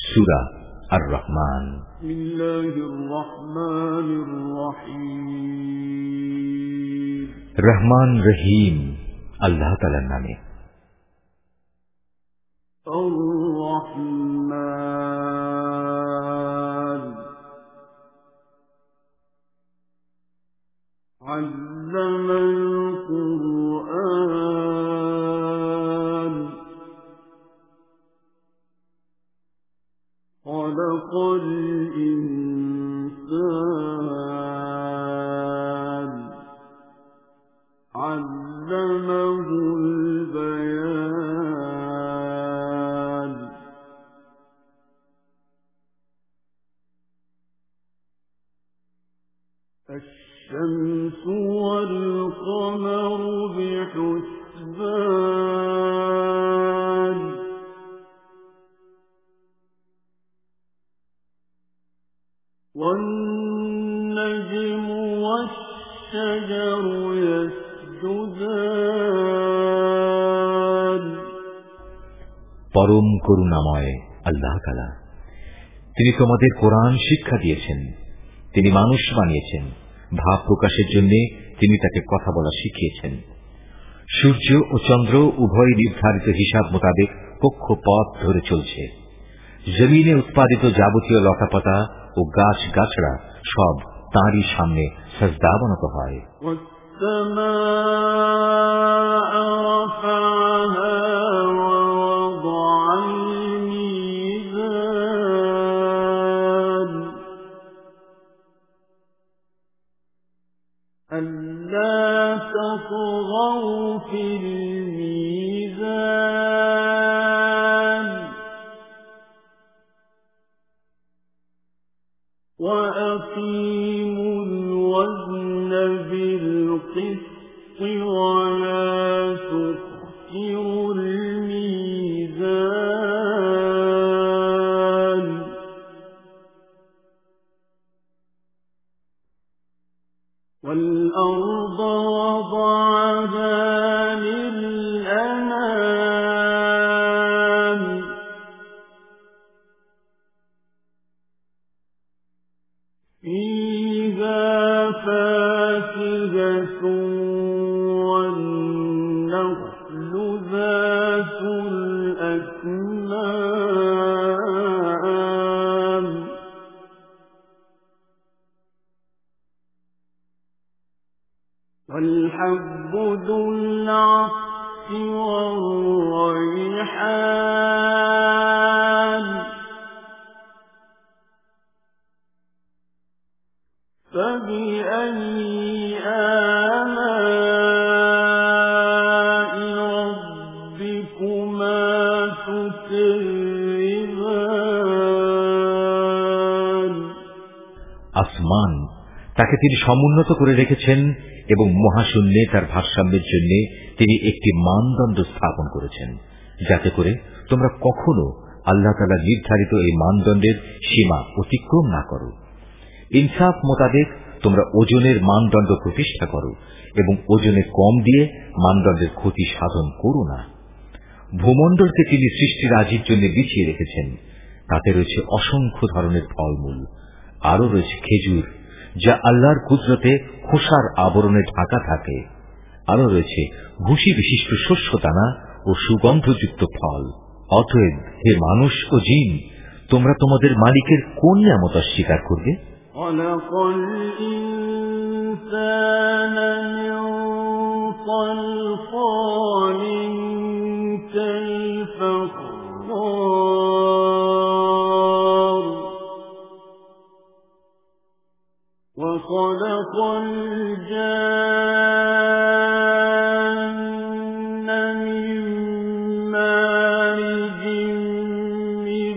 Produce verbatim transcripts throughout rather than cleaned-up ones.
সূরা আর রহমান। রহমান রহিম আল্লাহ তাআলার নামে। خلق الإنسان علمه البيان الشمس والقمر بحسبان والنجم والشجر يسجدان পরম করুণাময় আল্লাহ তাআলা, তিনি তোমাদের কোরআন শিক্ষা দিয়েছেন, তিনি মানুষ বানিয়েছেন, ভাব প্রকাশের জন্য তিনি তাকে কথা বলা শিখিয়েছেন। সূর্য ও চন্দ্র উভয় নির্ধারিত হিসাব মোতাবেক কক্ষপথ ধরে চলছে। জমিনে উৎপাদিত যাবতীয় লতাপাতা ও গাছ গাছড়া সব তাঁরই সামনে সাজদা অবনত হয়। ألا تطغوا في الميزان وأقيموا الوزن بالقسط ولا تخسروا الميزان والأرض وضعها للأنام فيها فاكهة والنخل ذات الأكمام والحب ذو العصف والريحان فبأي آلاء ربكما تكذبان আসমান তাকে তিনি সমুন্নত করে রেখেছেন এবং মহাশূন্যে তার ভারসাম্যের জন্য তিনি একটি মানদণ্ড স্থাপন করেছেন, যাতে করে তোমরা কখনো আল্লাহ তাআলা নির্ধারিত এই মানদণ্ডের সীমা অতিক্রম না করো। ইনসাফ মোতাবেক তোমরা ওজনের মানদণ্ড প্রতিষ্ঠা করো এবং ওজনে কম দিয়ে মানদণ্ডের ক্ষতি সাধন করো না। ভূমণ্ডলকে তিনি সৃষ্টিরাজির জন্য বিছিয়ে রেখেছেন, তাতে রয়েছে অসংখ্য ধরনের ফলমূল, আরো রয়েছে খেজুর যা আল্লাহর কুদরতে খোসার আবরণে ঢাকা থাকে, আরো রয়েছে ভুসি বিশিষ্ট শস্য দানা ও সুগন্ধযুক্ত ফল। অতএব হে মানুষ ও জিন, তোমরা তোমাদের মালিকের কোন নিয়ামত অস্বীকার করবে? خلق الإنسان من صلصال كالفخار وخلق الجان من مارج من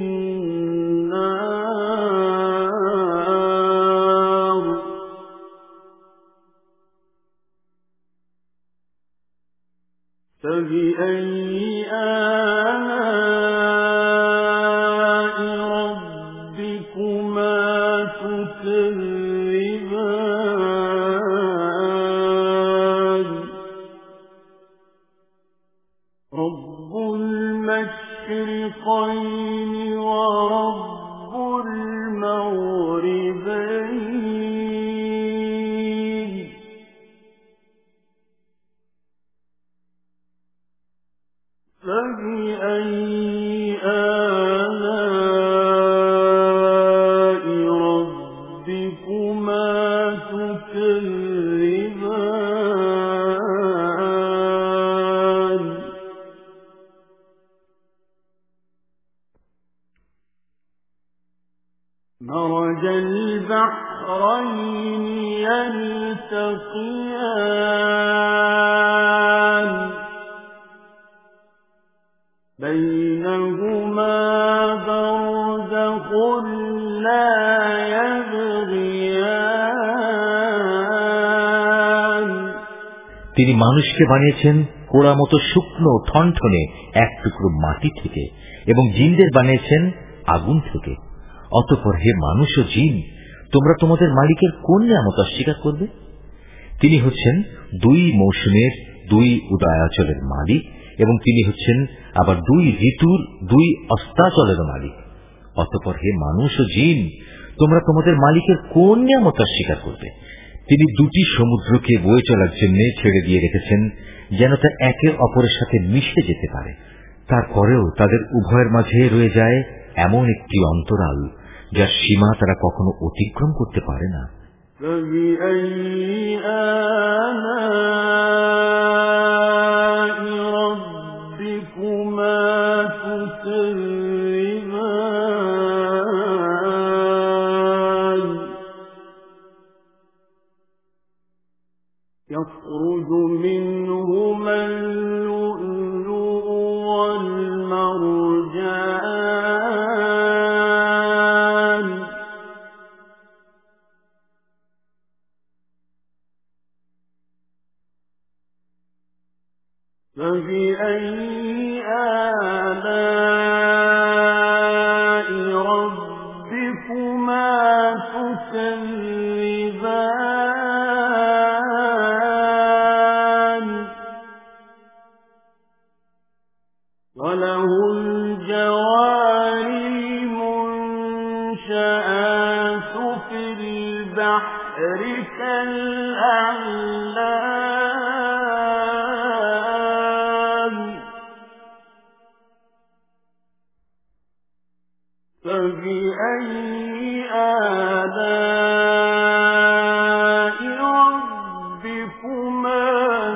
نار فبأي آلاء ربكما تكذبان ورب المغربين فبأي آلاء ربكما تكذبان مرج البحرين يلتقيان بينهما برزخ لا يبغيان তিনি মানুষকে বানিয়েছেন কোড়া মতো শুকনো ঠনঠনে এক টুকরো মাটি থেকে এবং জিনদের বানিয়েছেন আগুন থেকে। অতঃপর হে মানুষ ও জিন, তোমরা তোমাদের মালিকের কোন নিয়ামত অস্বীকার করবে? তিনি হচ্ছেন দুই মৌসুমের দুই উদয়াচলের মালিক এবং তিনি হচ্ছেন আবার দুই ঋতুর দুই অস্তাচলের মালিক। অতঃপর হে মানুষ ও জিন, তোমরা তোমাদের মালিকের কোন নিয়ামত অস্বীকার করবে? তিনি দুটি সমুদ্রকে বয়ে চলার জন্য ছেড়ে দিয়ে রেখেছেন যেন তা একে অপরের সাথে মিশে যেতে পারে। তারপরেও তাদের উভয়ের মাঝে রয়ে যায় এমন একটি অন্তরাল যার সীমা তারা কখনো অতিক্রম করতে পারে না। يخرج منهما اللؤلؤ والمرجان فبأي آلاء ربكما تكذبان وله الجوار المنشآت في البحر كالأعلام فبأي آلاء ربكما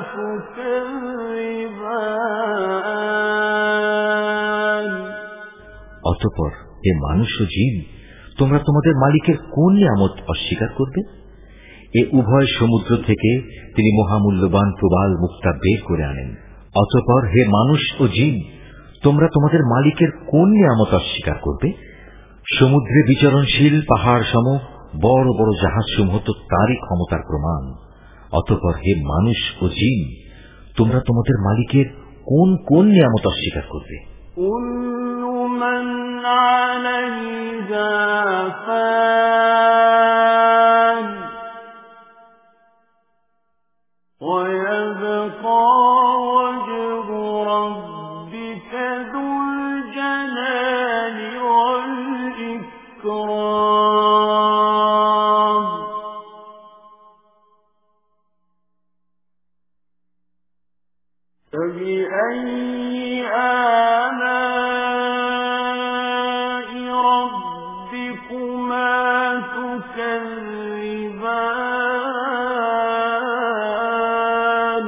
تكذبان অতঃপর হে মানুষ ও জিন, তোমরা তোমাদের মালিকের কোন নিয়ামত অস্বীকার করবে? এ উভয় সমুদ্র থেকে তিনি মহামূল্যবান প্রবাল মুক্তা বের করে আনেন। অতঃপর হে মানুষ ও জিন, তোমরা তোমাদের মালিকের কোন নিয়ামত অস্বীকার করবে? সমুদ্রে বিচরণশীল পাহাড় সম বড় বড় জাহাজ সমূহ তো তারই ক্ষমতার প্রমাণ। অতঃপর হে মানুষ ও জিন, তোমরা তোমাদের মালিকের কোন কোন নিয়ামত অস্বীকার করবে? من عليها فان ويبقى وجه ربك ذو الجلال والإكرام فبأي آلاء ربكما تكذبان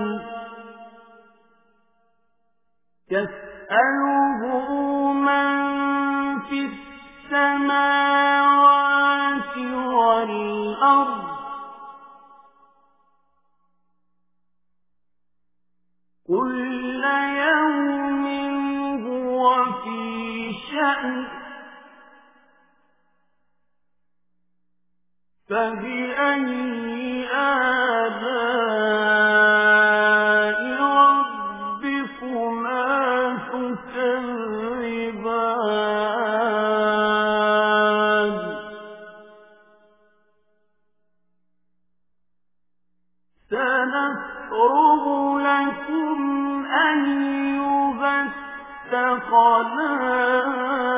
يسأله من في السماوات والأرض كل يوم هو في شأن فبأي آلاء ربكما تكذبان سنفرغ لكم أيها الثقلان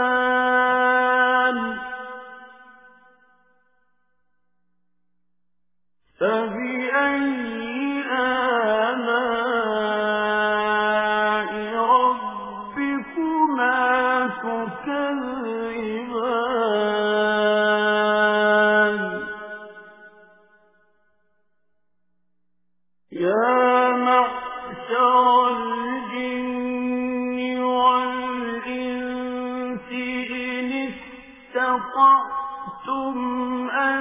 استطعتم أن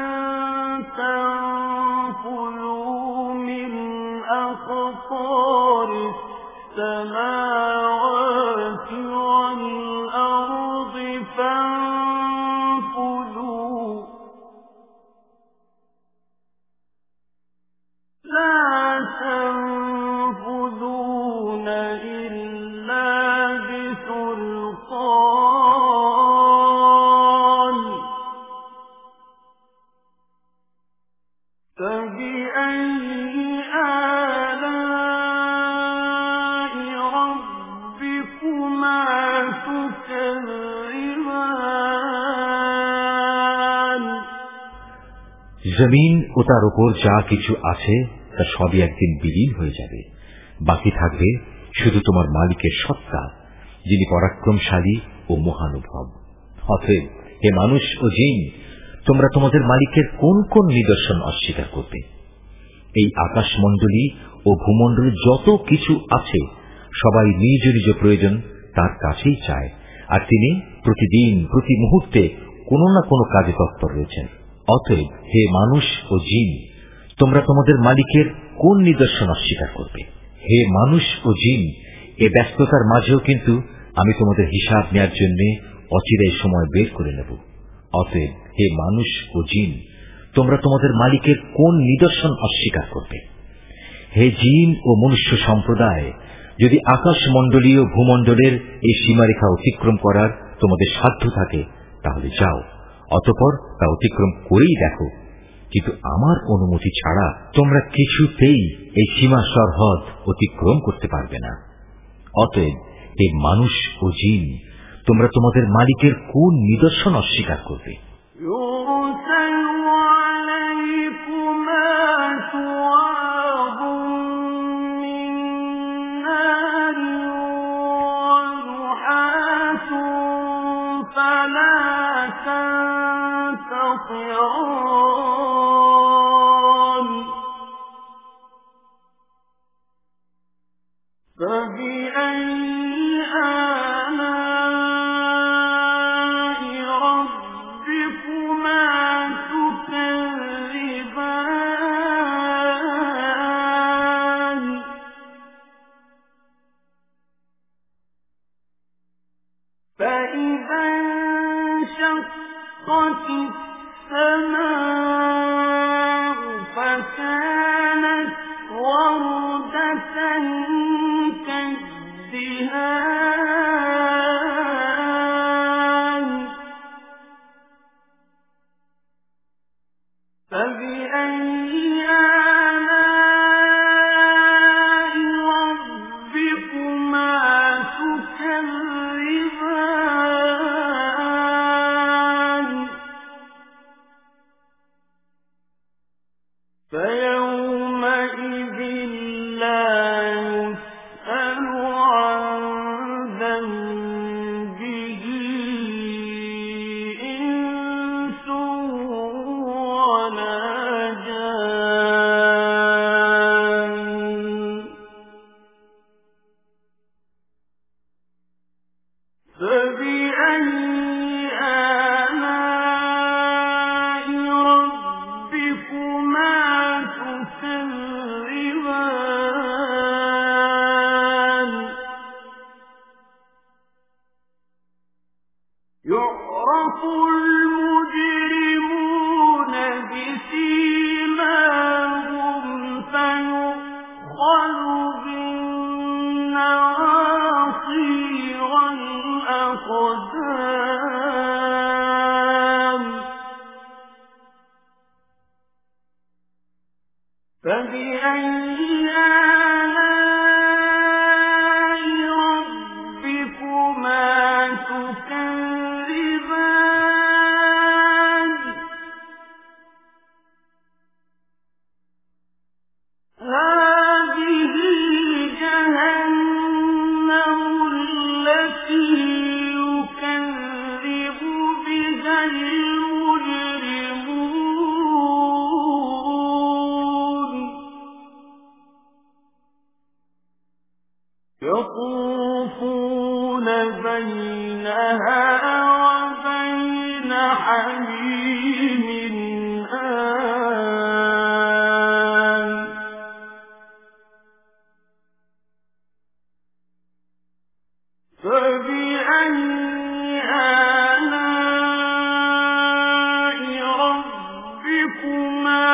تنفذوا من أقطار السماوات والأرض فانفذوا لا تنفذون إلا بسلطان فبأي آلاء ربكما تكذبان জমিন ও তার উপর যা কিছু আছে তা সবই একদিন বিলীন হয়ে যাবে। বাকি থাকবে শুধু তোমার মালিকের সত্তা, যিনি পরাক্রমশালী ও মহানুভব। অতএব হে মানুষ ও জিন, তোমরা তোমাদের মালিকের কোন কোন নিদর্শন অস্বীকার করবে? এই আকাশমণ্ডলী ও ভূমণ্ডলে যত কিছু আছে সবাই নিজ নিজ প্রয়োজন তার কাছেই চায়, আর তিনি প্রতিদিন প্রতি মুহূর্তে কোনো না কোনো কাজে তৎপর রয়েছেন। অতএব হে মানুষ ও জিন, তোমরা তোমাদের মালিকের কোন নিদর্শন অস্বীকার করবে? হে মানুষ ও জিন, এ ব্যস্ততার মাঝেও কিন্তু আমি তোমাদের হিসাব নেওয়ার জন্য অচিরেই সময় বের করে নেব। অতএব হে মানুষ ও জিন, তোমরা তোমাদের মালিকের কোন নিদর্শন অস্বীকার করবে? হে জিন ও মনুষ্য সম্প্রদায়, যদি আকাশমণ্ডলীয় ভূমণ্ডলের এই সীমারেখা অতিক্রম করার তোমাদের সাধ্য থাকে তাহলে যাও, অতঃপর তা অতিক্রম করেই দেখো, কিন্তু আমার অনুমতি ছাড়া তোমরা কিছুতেই এই সীমা সরহদ অতিক্রম করতে পারবে না। অতএব হে মানুষ ও জিন, তোমরা তোমাদের মালিকের কোন নিদর্শন অস্বীকার করবে? تكذبان حميم آن فبأي آلاء ربكما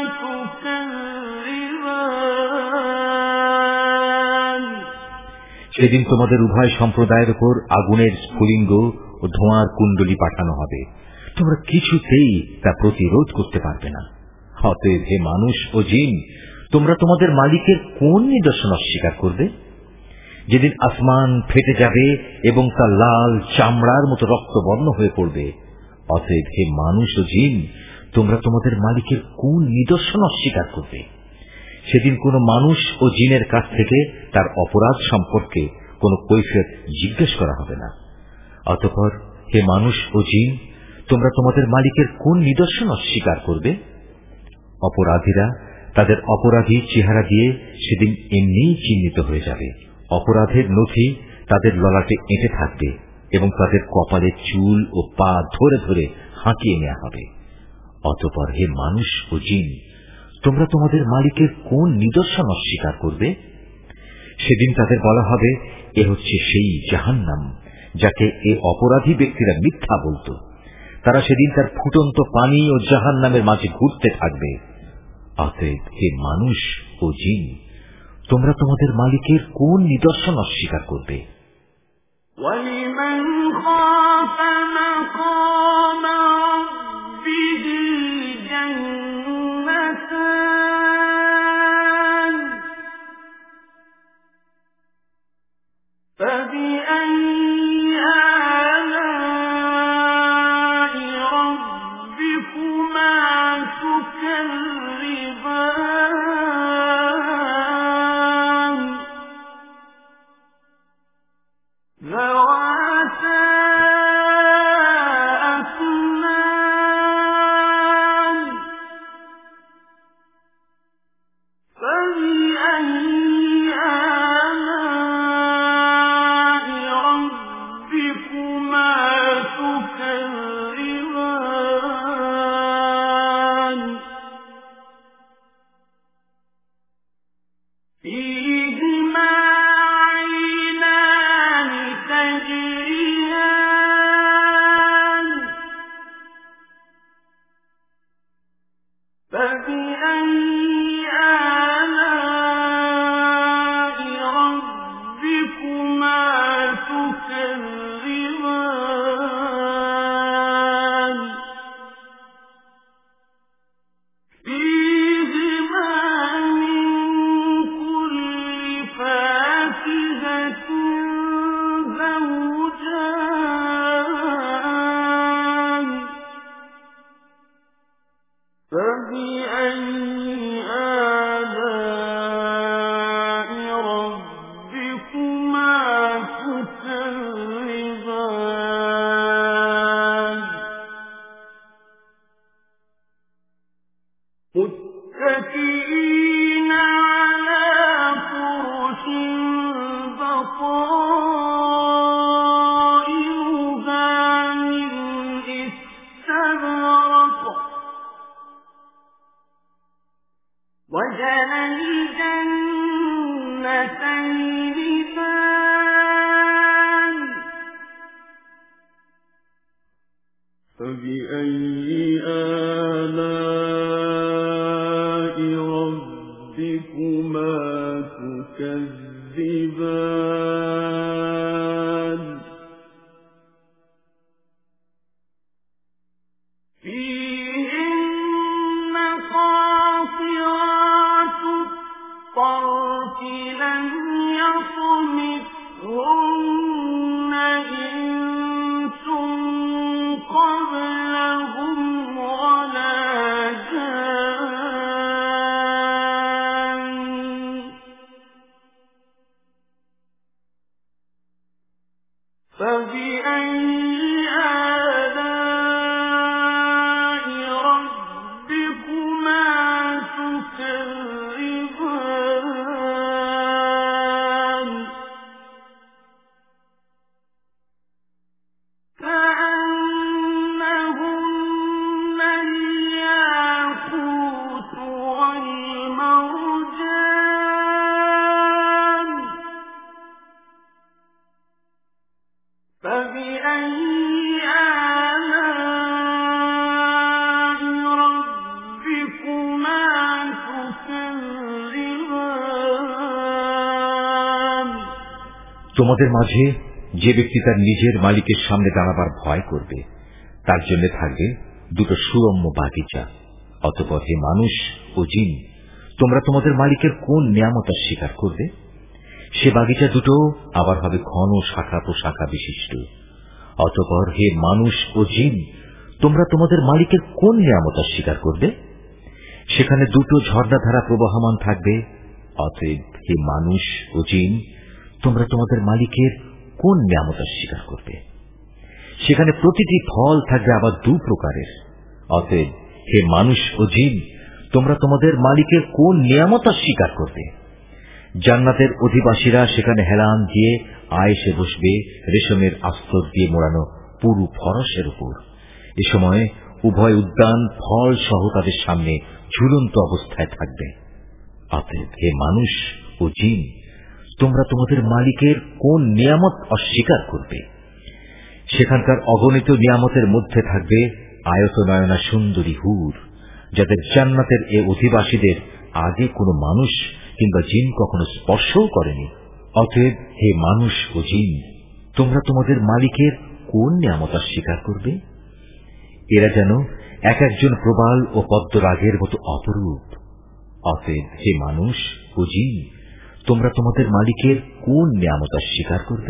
تكذبان সেদিন তোমাদের উভয় সম্প্রদায়ের উপর আগুনের স্ফুলিঙ্গ ও ধোঁয়ার কুণ্ডলী পাঠানো হবে, তোমরা কিছুতেই তা প্রতিরোধ করতে পারবে না। অতএব হে মানুষ ও জিন, তোমরা তোমাদের মালিকের কোন নিদর্শন অস্বীকার করবে? যেদিন আসমান ফেটে যাবে এবং তা লাল চামড়ার মতো রক্তবর্ণ হয়ে পড়বে। অতএব হে মানুষ ও জিন, তোমরা তোমাদের মালিকের কোন নিদর্শন অস্বীকার করবে? সেদিন কোন মানুষ ও জিনের কাছ থেকে তার অপরাধ সম্পর্কে কোন কৈফিয়ত জিজ্ঞেস করা হবে না। অতঃপর হে মানুষ ও জিন, তোমরা তোমাদের মালিকের কোন নিদর্শন অস্বীকার করবে? অপরাধীরা তাদের অপরাধী চেহারা দিয়ে সেদিন এমনিই চিহ্নিত হয়ে যাবে। অপরাধের নথি তাদের ললাটে এঁটে থাকবে এবং তাদের কপালে চুল ও পা ধরে ধরে হাঁকিয়ে নেওয়া হবে। অতঃপর হে মানুষ ও জিন, তোমরা তোমাদের মালিকের কোন নিদর্শন অস্বীকার করবে? সেদিন তাদের বলা হবে, এ হচ্ছে সেই জাহান্নাম যাকে এ অপরাধী ব্যক্তিরা মিথ্যা বলত। তারা সেদিন তার ফুটন্ত পানি ও জাহান্নামের মাঝে ঘুরতে থাকবে। অতএব হে মানুষ ও জিন, তোমরা তোমাদের মালিকের কোন নিদর্শন অস্বীকার করবে? وَلِمَنْ خَافَ مَقَامَ رَبِّهِ جَنَّتَانِ فَبِأَيِّ آلَاءِ رَبِّكُمَا تُكَذِّبَانِ ذَوَاتَا أَفْنَانٍ فَبِأَيِّ آلَاءِ رَبِّكُمَا تُكَذِّبَانِ فِيهِمَا عَيْنَانِ تَجْرِيَانِ فَبِأَيِّ آلَاءِ رَبِّكُمَا تُكَذِّبَانِ فِيهِمَا مِن كُلِّ فَاكِهَةٍ زَوْجَانِ فَبِأَيِّ آلَاءِ رَبِّكُمَا تُكَذِّبَانِ مُتَّكِئِينَ عَلَى فُرُشٍ بَطَائِنُهَا مِنْ إِسْتَبْرَقٍ وَجَنَى الْجَنَّتَيْنِ دَانٍ فَبِأَيِّ آلَاءِ رَبِّكُمَا تُكَذِّبَانِ فِيهِنَّ قَاصِرَاتُ الطَّرْفِ لَمْ يَطْمِثْهُنَّ إِنسٌ قَبْلَهُمْ وَلَا তোমাদের মাঝে যে ব্যক্তি তার নিজের মালিকের সামনে দাঁড়াবার ভয় করবে, তার জন্য থাকবে দুটো সুরম্য বাগিচা। অতঃপর হে মানুষ ও জিন, তোমরা তোমাদের মালিকের কোন নিয়ামত স্বীকার করবে? সে বাগিচা দুটো আবার হবে ঘন শাখা প্রশাখা বিশিষ্ট। অতঃপর হে মানুষ ও জিন, তোমরা তোমাদের মালিকের কোন নিয়ামত স্বীকার করবে? সেখানে দুটো ঝর্ণাধারা প্রবাহমান থাকবে। অতএব হে মানুষ ও জিন, তোমরা তোমাদের মালিকের কোন নিয়ামত স্বীকার করবে? সেখানে প্রতিটি ফল থাকবে আবার দু প্রকারের। অতএব হে মানুষ ও জিন, তোমরা তোমাদের মালিকের কোন নিয়ামত স্বীকার করবে? জান্নাতের অধিবাসীরা সেখানে হেলান দিয়ে আয়েসে বসবে রেশমের আস্তর দিয়ে মোড়ানো পুরু ফরসের উপর। এ সময় উভয় উদ্যান ফল সহ তাদের সামনে ঝুলন্ত অবস্থায় থাকবে। অতএব হে মানুষ ও জিন, তোমরা তোমাদের মালিকের কোন নিয়ামত অস্বীকার করবে? সেখানকার অগণিত নিয়ামতের মধ্যে থাকবে আয়তনয়না সুন্দরী হুর, যাদের জান্নাতের এ অধিবাসীদের আগে কোনো মানুষ কিংবা জিন কখনো স্পর্শও করেনি। অতএব হে মানুষ ও জিন, তোমরা তোমাদের মালিকের কোন নিয়ামত অস্বীকার করবে? এরা যেন এক একজন প্রবাল ও পদ্মরাগের মতো অপরূপ। অতএব হে মানুষ ও জিন, তোমরা তোমাদের মালিকের কোন নিয়ামত অস্বীকার করবে?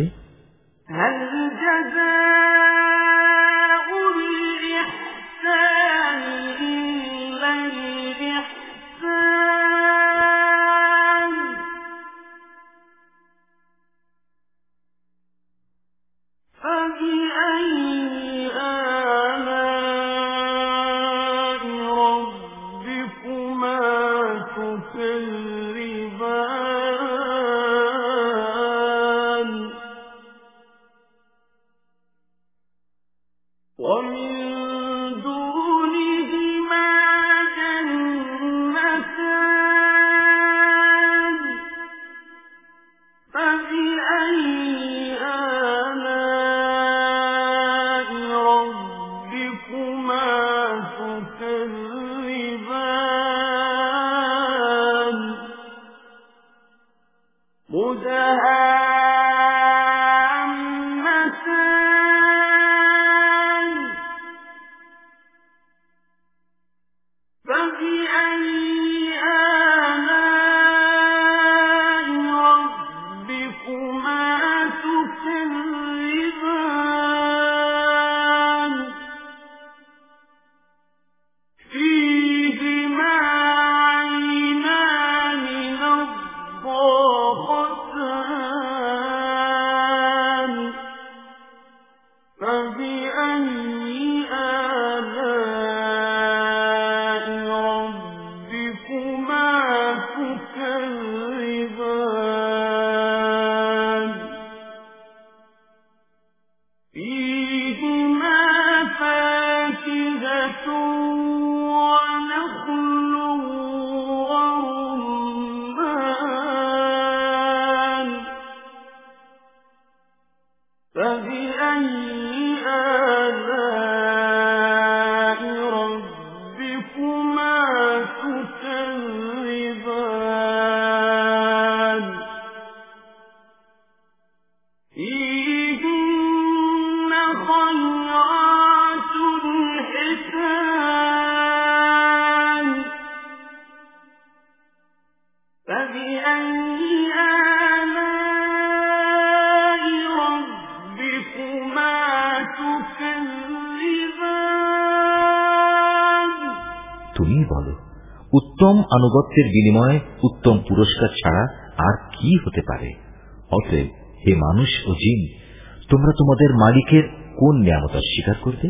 তুমি বলো, উত্তম আনুগত্যের বিনিময়ে উত্তম পুরস্কার ছাড়া আর কি হতে পারে? অতএব হে মানুষ ও জিন, তোমরা তোমাদের মালিকের কোন নিয়ামত অস্বীকার করবে?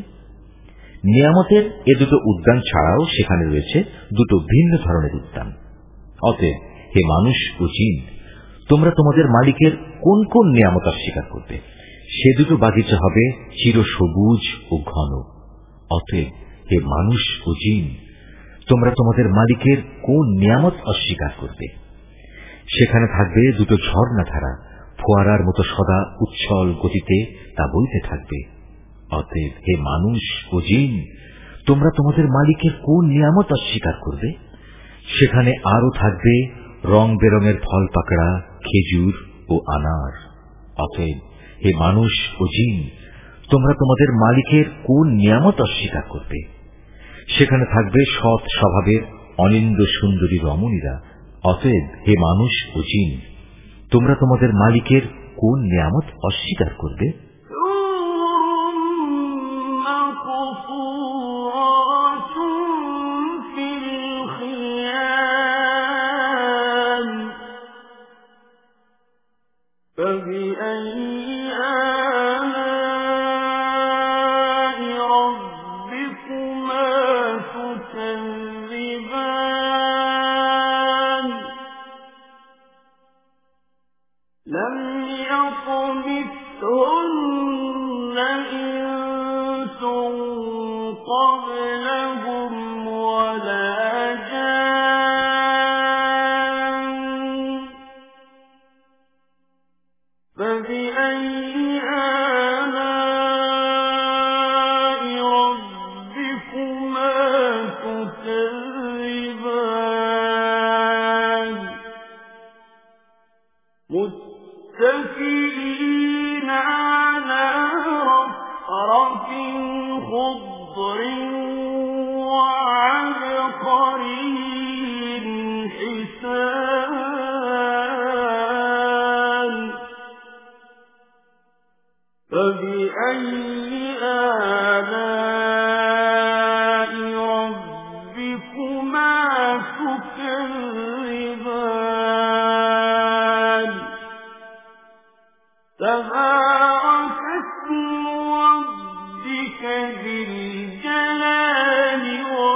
নিয়ামতের এ দুটো উদ্যান ছাড়াও সেখানে রয়েছে দুটো ভিন্ন ধরনের উদ্যান। অতএব হে মানুষ ও জিন, তোমরা তোমাদের মালিকের কোন কোন নিয়ামত অস্বীকার করবে? সে দুটো বাগিচা হবে চির সবুজ ও ঘন। অতএব হে মানুষ ও জিন, তোমরা তোমাদের মালিকের কোন নিয়ামত অস্বীকার করবে? সেখানে থাকবে দুটো ঝর্ণাধারা, ফোয়ারার মতো সদা উচ্ছল গতিতে তা বইতে থাকবে। অতএব হে মানুষ ও জিন, তোমরা তোমাদের মালিকের কোন নিয়ামত অস্বীকার করবে? সেখানে আরো থাকবে রং বেরঙের ফল পাকড়া, খেজুর ও আনার। অতএব হে মানুষ ও জিন, তোমরা তোমাদের মালিকের কোন নিয়ামত অস্বীকার করবে? সেখানে থাকবে সৎ স্বভাবের অনিন্দ সুন্দরী রমণীরা। অতএব হে মানুষ ও জিন, তোমরা তোমাদের মালিকের কোন নিয়ামত অস্বীকার করবে? لم يطمثهن إنس قبلهم ولا جان فبأي آلاء ربكما تكذبان متكئين على رفرف خضر وعبقري حسان فبأي آلاء ربكما تكذبان تبارك اسم ربك ذي الجلال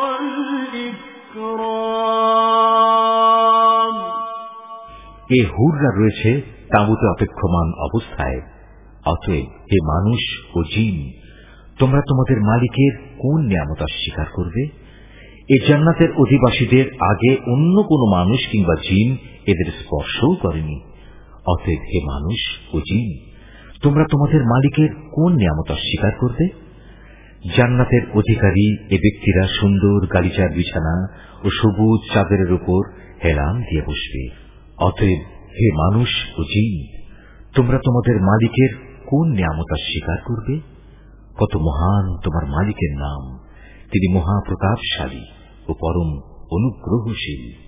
والإكرام। এ হুররা রয়েছে তাঁবুতে অপেক্ষমান অবস্থায়। অতএব হে মানুষ ও জিন, তোমরা তোমাদের মালিকের কোন নিয়ামত অস্বীকার করবে? এই জান্নাতের অধিবাসীদের আগে অন্য কোন মানুষ কিংবা জিন এদের স্পর্শও করেনি। অতএব হে মানুষ ও জিন, তোমরা তোমাদের মালিকের কোন নিয়ামত অস্বীকার করবে? জান্নাতের অধিকারী এ ব্যক্তিরা সুন্দর গালিচার বিছানা ও সবুজ চাদরের উপর হেলান দিয়ে বসবে। অতএব হে মানুষ ও জিন, তোমরা তোমাদের মালিকের কোন নিয়ামত অস্বীকার করবে? কত মহান তোমার মালিকের নাম! তিনি মহাপ্রতাপশালী ও পরম অনুগ্রহশীল।